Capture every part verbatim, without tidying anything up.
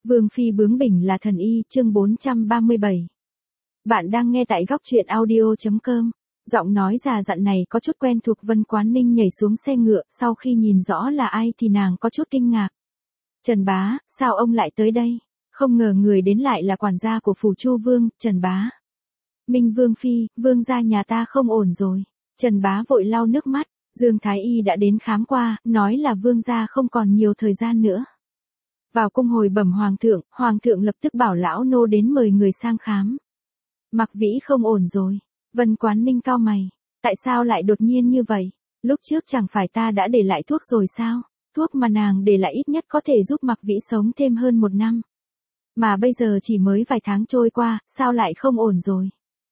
Vương phi bướng bỉnh là thần y, chương bốn trăm ba mươi bảy. Bạn đang nghe tại góc truyện audio chấm com. Giọng nói già dặn này có chút quen thuộc. Vân Quán Ninh nhảy xuống xe ngựa, sau khi nhìn rõ là ai thì nàng có chút kinh ngạc. Trần bá, sao ông lại tới đây? Không ngờ người đến lại là quản gia của phủ Chu Vương, Trần bá. Minh Vương phi, vương gia nhà ta không ổn rồi. Trần bá vội lau nước mắt. Dương Thái Y đã đến khám qua, nói là vương gia không còn nhiều thời gian nữa. Vào cung hồi bẩm hoàng thượng, hoàng thượng lập tức bảo lão nô đến mời người sang khám. Mặc Vĩ không ổn rồi. Vân Quán Ninh cau mày. Tại sao lại đột nhiên như vậy? Lúc trước chẳng phải ta đã để lại thuốc rồi sao? Thuốc mà nàng để lại ít nhất có thể giúp Mặc Vĩ sống thêm hơn một năm. Mà bây giờ chỉ mới vài tháng trôi qua, sao lại không ổn rồi?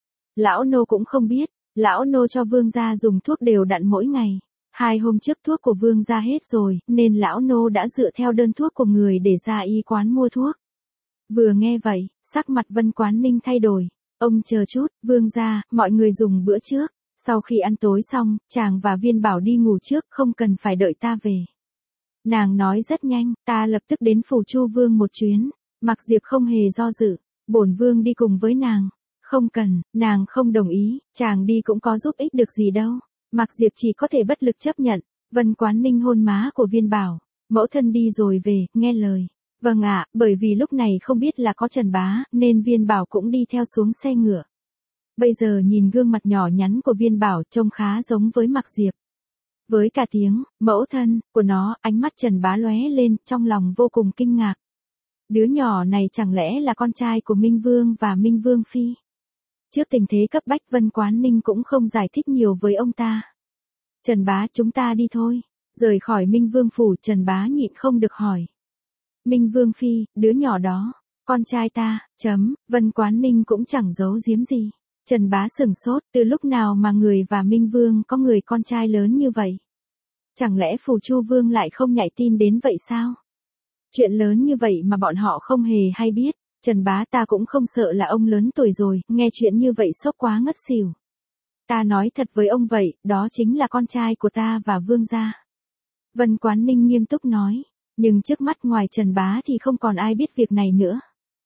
Lão nô cũng không biết. Lão nô cho vương gia dùng thuốc đều đặn mỗi ngày. Hai hôm trước thuốc của vương gia hết rồi, nên lão nô đã dựa theo đơn thuốc của người để ra y quán mua thuốc. Vừa nghe vậy, sắc mặt Vân Quán Ninh thay đổi. Ông chờ chút, vương gia, mọi người dùng bữa trước. Sau khi ăn tối xong, chàng và Viên Bảo đi ngủ trước, không cần phải đợi ta về. Nàng nói rất nhanh, ta lập tức đến phủ Chu Vương một chuyến. Mặc Diệp không hề do dự, bổn vương đi cùng với nàng. Không cần, nàng không đồng ý, chàng đi cũng có giúp ích được gì đâu. Mặc Diệp chỉ có thể bất lực chấp nhận. Vân Quán Ninh hôn má của Viên Bảo. Mẫu thân đi rồi về, nghe lời. Vâng ạ, bởi vì lúc này không biết là có Trần bá, nên Viên Bảo cũng đi theo xuống xe ngựa. Bây giờ nhìn gương mặt nhỏ nhắn của Viên Bảo trông khá giống với Mặc Diệp. Với cả tiếng, mẫu thân, của nó, ánh mắt Trần bá lóe lên, trong lòng vô cùng kinh ngạc. Đứa nhỏ này chẳng lẽ là con trai của Minh Vương và Minh Vương Phi? Trước tình thế cấp bách Vân Quán Ninh cũng không giải thích nhiều với ông ta. Trần bá, chúng ta đi thôi. Rời khỏi Minh Vương phủ, Trần bá nhịn không được hỏi. Minh Vương Phi, đứa nhỏ đó, con trai ta, chấm, Vân Quán Ninh cũng chẳng giấu giếm gì. Trần bá sửng sốt, từ lúc nào mà người và Minh Vương có người con trai lớn như vậy? Chẳng lẽ phủ Chu Vương lại không nhạy tin đến vậy sao? Chuyện lớn như vậy mà bọn họ không hề hay biết. Trần bá, ta cũng không sợ là ông lớn tuổi rồi, nghe chuyện như vậy sốc quá ngất xỉu. Ta nói thật với ông vậy, đó chính là con trai của ta và vương gia. Vân Quán Ninh nghiêm túc nói, nhưng trước mắt ngoài Trần bá thì không còn ai biết việc này nữa.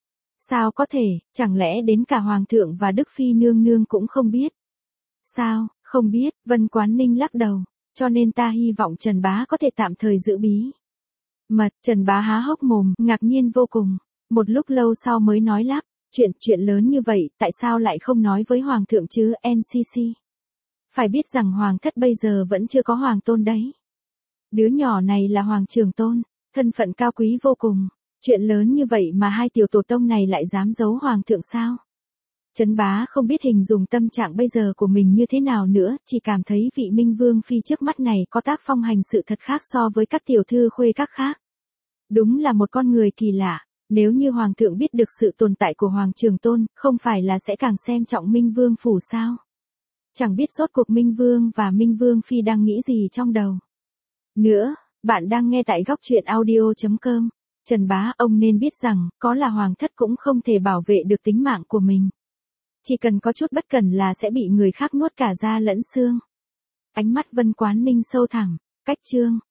Sao có thể, chẳng lẽ đến cả Hoàng thượng và Đức Phi nương nương cũng không biết? Sao, không biết, Vân Quán Ninh lắc đầu, cho nên ta hy vọng Trần bá có thể tạm thời giữ bí mật. Trần bá há hốc mồm, ngạc nhiên vô cùng. Một lúc lâu sau mới nói lắp, chuyện, chuyện lớn như vậy, tại sao lại không nói với Hoàng thượng chứ, en xê xê? Phải biết rằng Hoàng thất bây giờ vẫn chưa có Hoàng tôn đấy. Đứa nhỏ này là Hoàng trưởng tôn, thân phận cao quý vô cùng. Chuyện lớn như vậy mà hai tiểu tổ tông này lại dám giấu Hoàng thượng sao? Trấn bá không biết hình dung tâm trạng bây giờ của mình như thế nào nữa, chỉ cảm thấy vị Minh Vương Phi trước mắt này có tác phong hành sự thật khác so với các tiểu thư khuê các khác. Đúng là một con người kỳ lạ. Nếu như Hoàng thượng biết được sự tồn tại của Hoàng trưởng tôn, không phải là sẽ càng xem trọng Minh Vương phủ sao? Chẳng biết rốt cuộc Minh Vương và Minh Vương Phi đang nghĩ gì trong đầu. Nữa, bạn đang nghe tại góc truyện audio chấm com. Trần bá, ông nên biết rằng, có là Hoàng thất cũng không thể bảo vệ được tính mạng của mình. Chỉ cần có chút bất cẩn là sẽ bị người khác nuốt cả da lẫn xương. Ánh mắt Vân Quán Ninh sâu thẳm, cách chương.